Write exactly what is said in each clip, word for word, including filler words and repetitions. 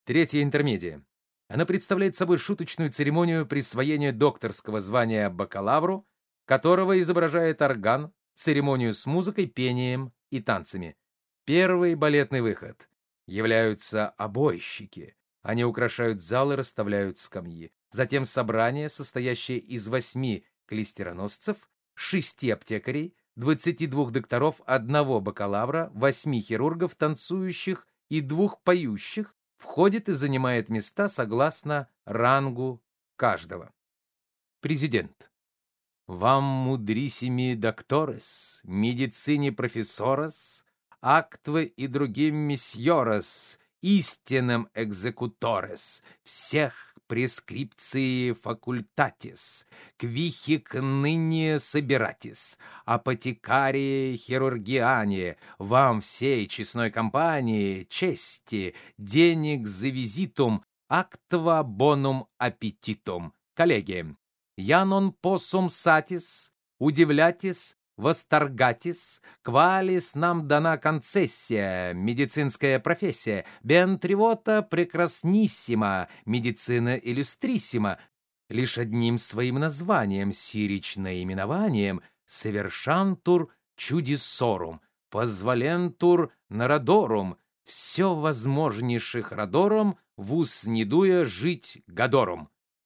Третья интермедия. Она представляет собой шуточную церемонию присвоения докторского звания бакалавру, которого изображает орган, церемонию с музыкой, пением и танцами. Первый балетный выход. Являются обойщики. Они украшают зал и расставляют скамьи. Затем собрание, состоящее из восьми клистероносцев, шести аптекарей, двадцати двух докторов, одного бакалавра, восьми хирургов, танцующих и двух поющих, входит и занимает места согласно рангу каждого. Президент. Вам мудрисими докторес, медицине профессорес, актве и другим миссьорес, истинным экзекуторес, всех прескрипции факультатис, квихик ныне собиратис, апотекарии хирургиане, вам всей честной компании, чести, денег за визитум, актва бонум аппетитум. Коллеги, я нон поссум сатис, удивлятис, восторгатис, квалис нам дана концессия, медицинская профессия, бентривота прекрасниссима, медицина иллюстриссима, лишь одним своим названием, сирич наименованием, совершантур чудесорум, позволентур народорум, все возможнейших радором, вус не дуя жить гадорум.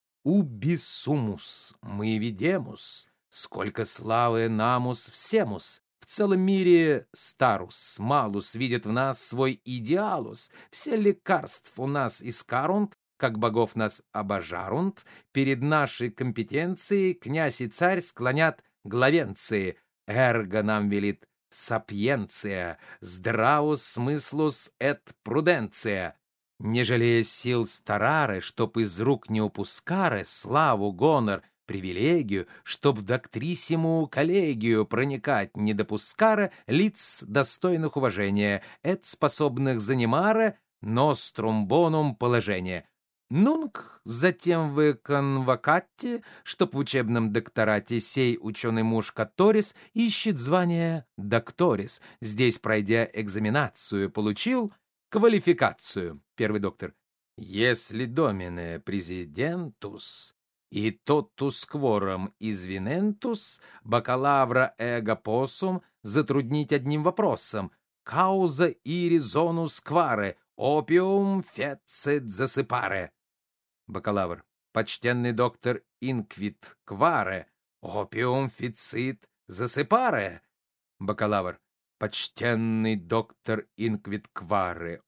Убисумус, мы видемус, сколько славы намус всемус, в целом мире старус, малус видит в нас свой идеалус, все лекарств у нас искарунт, как богов нас обожарунд, перед нашей компетенцией князь и царь склонят главенции, эрго нам велит сапиенция, здравус смыслус эт пруденция. Не жалея сил старары, чтоб из рук не упускары славу, гонор, привилегию, чтоб в доктриссиму коллегию проникать не допускара лиц достойных уважения, эт способных занимара нострум бонум положение. Нунг затем вы конвокатте, чтоб в учебном докторате сей ученый муж Каторис ищет звание докторис, здесь, пройдя экзаменацию, получил квалификацию. Первый доктор. Если домине президентус и тотус кворум извинентус бакалавра эго поссум затруднить одним вопросом. Кауза и резонус кваре, опиум фецит засыпаре. Бакалавр. Почтенный доктор инквит кваре, опиум фицит засыпаре. Бакалавр. Почтенный доктор инквит кваре,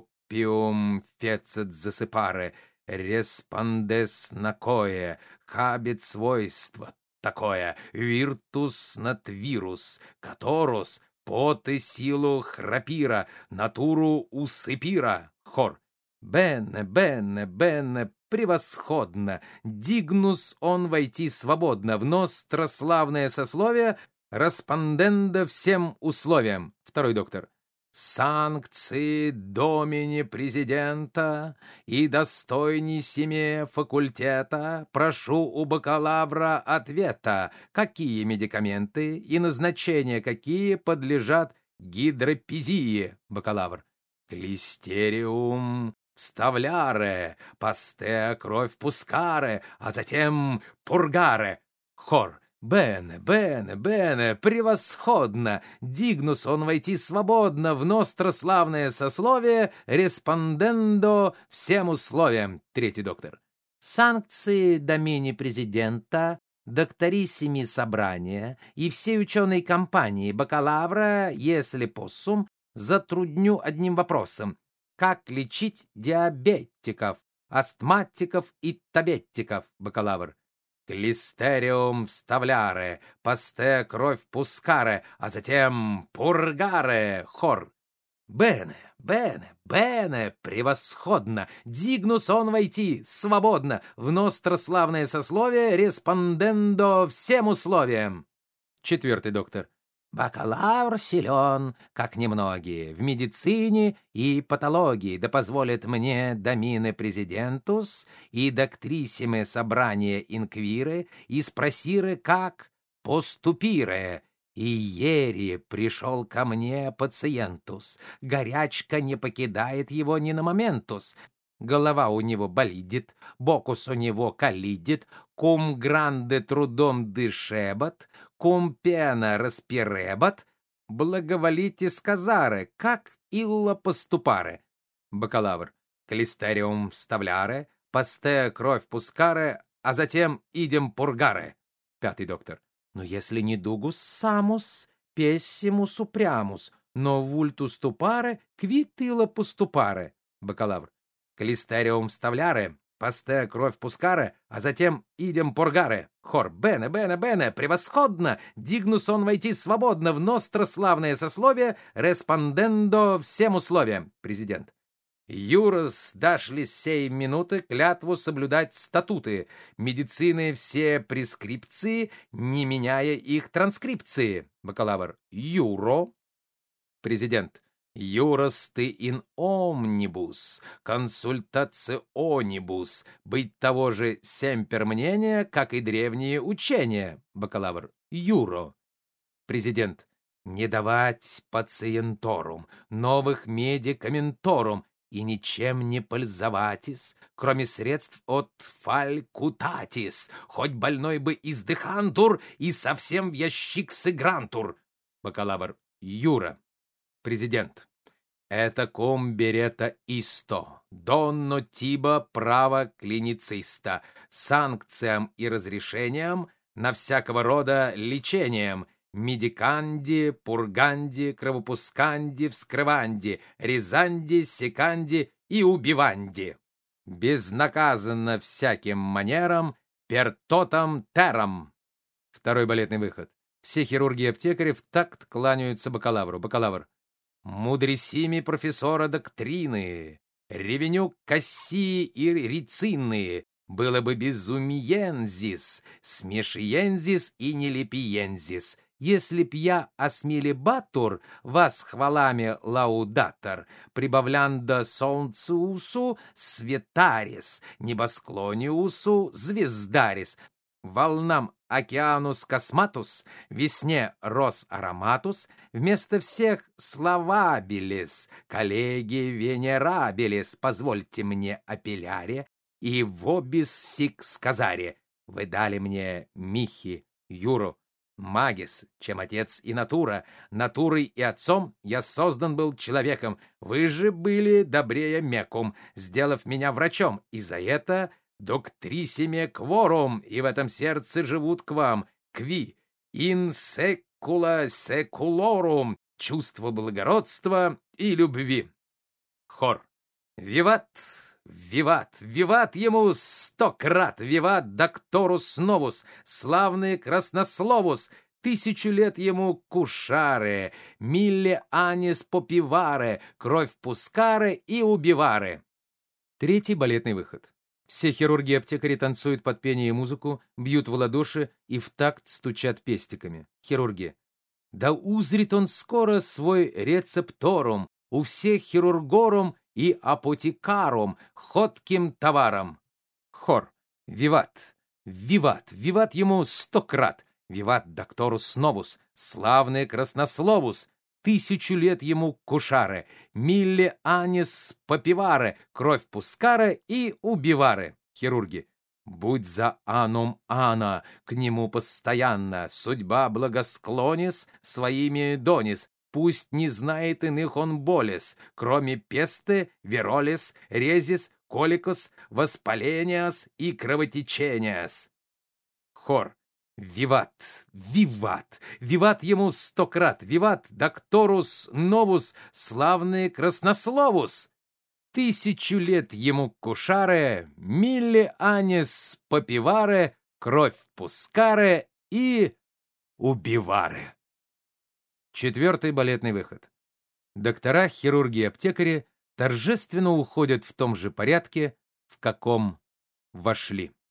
опиум фецит засыпаре, респондес на кое, хабит свойство такое, виртус нат вирус, которус поты силу храпира, натуру усыпира. Хор. Бене, бене, бене, превосходно, дигнус он войти свободно в нострославное сословие, распонденда всем условиям. Второй доктор. Санкции домини президента и достойнейсиме факультета прошу у бакалавра ответа, какие медикаменты и назначения какие подлежат гидропизии. Бакалавр. Клистериум вставляре, пасте кровь пускаре, а затем пургаре. Хор. Бене, бене, бене, превосходно! Дигнус он войти свободно в нострославное сословие, респондендо всем условиям. Третий доктор. Санкции домини президента, докториссими собрания и всей ученой компании бакалавра, если поссум, затрудню одним вопросом. Как лечить диабетиков, астматиков и табеттиков? Бакалавр. Клистериум вставляре, пасте кровь пускаре, а затем пургаре. Хор. Бене, бене, бене, превосходно! Дигнус он войти свободно в нострославное сословие, респондендо всем условиям. Четвертый доктор. Бакалавр силен, как немногие, в медицине и патологии, да позволит мне домине президентус и доктриссиме собрания инквире и спросире, как поступире. И ери пришел ко мне пациентус, горячка не покидает его ни на моментус. голова у него болидит, бокус у него калидит, кум гранде трудом дышебат, кум пена распиребат, благоволите сказаре, как илла поступаре. Бакалавр. Клистериум вставляре, пасте кровь пускаре, а затем идем пургаре. Пятый доктор. Но если не дугус самус, пессимус упрямус, но вультус тупаре, квитила поступаре. Бакалавр. Клистериум вставляре, пасте кровь пускаре, а затем идем пургаре. Хор. Бене, бене, бене, превосходно! Дигнус он войти свободно в ностро славное сословие, респондендо всем условиям. Президент. Юрос, дашь ли сей минуты клятву соблюдать статуты, медицины все прескрипции, не меняя их транскрипции. Бакалавр. Юро. Президент. Юрос ты ин омнибус, консультационибус, быть того же семпер мнения, как и древние учения. Бакалавр. Юро. Президент. Не давать пациенторум, новых медикаменторум, и ничем не пользоватись, кроме средств от фалькутатис, хоть больной бы издыхантур и совсем в ящик сыгрантур. Бакалавр. Юра. Президент. Это ком берета исто, донно тиба право клинициста, санкциям и разрешениям на всякого рода лечением, медиканди, пурганди, кровопусканди, вскрыванди, резанди, секанди и убиванди. Безнаказанно всяким манерам, пертотам терам. Второй балетный выход. Все хирурги и аптекари в такт кланяются бакалавру. Бакалавр. Мудрисими профессора доктрины, ревеню кассии и рицинные, было бы безумиензис, смешиензис и нелепиензис, если б я осмелебатур, вас хвалами лаудатор, прибавляндо солнцеусу светарис, небосклониусу звездарис, волнам океанус косматус, весне рос ароматус, вместо всех словабилис, коллеги венерабилис, позвольте мне апелляре, и вобис сик сказаре, вы дали мне Михи, Юру, Магис, чем отец и натура, натурой и отцом я создан был человеком, вы же были добрее мекум, сделав меня врачом, и за это доктрисиме кворум, и в этом сердце живут к вам, кви, ин секула секулорум, чувство благородства и любви. Хор. Виват, виват, виват ему сто крат, виват докторус новус, славный краснословус, тысячу лет ему кушаре, милле анис попиваре, кровь пускаре и убиваре. Третий балетный выход. Все хирурги и аптекари танцуют под пение и музыку, бьют в ладоши и в такт стучат пестиками. Хирурги. Да узрит он скоро свой рецепторум, у всех хирургорум и апотекарум, ходким товаром. Хор. Виват, виват, виват ему сто крат, виват докторус новус, славный краснословус, тысячу лет ему кушаре, милле анис попиваре, кровь пускаре и убиваре. Хирурги. Будь за анум ана, к нему постоянно, судьба благосклонис своими донис, пусть не знает иных он болес, кроме песты, веролис, резис, коликос, воспалениас и кровотечениас. Хор. Виват, виват, виват ему сто крат, виват докторус новус, славный краснословус. Тысячу лет ему кушаре, милле анис попиваре, кровь пускаре и убиваре. Четвертый балетный выход. Доктора, хирурги и аптекари торжественно уходят в том же порядке, в каком вошли.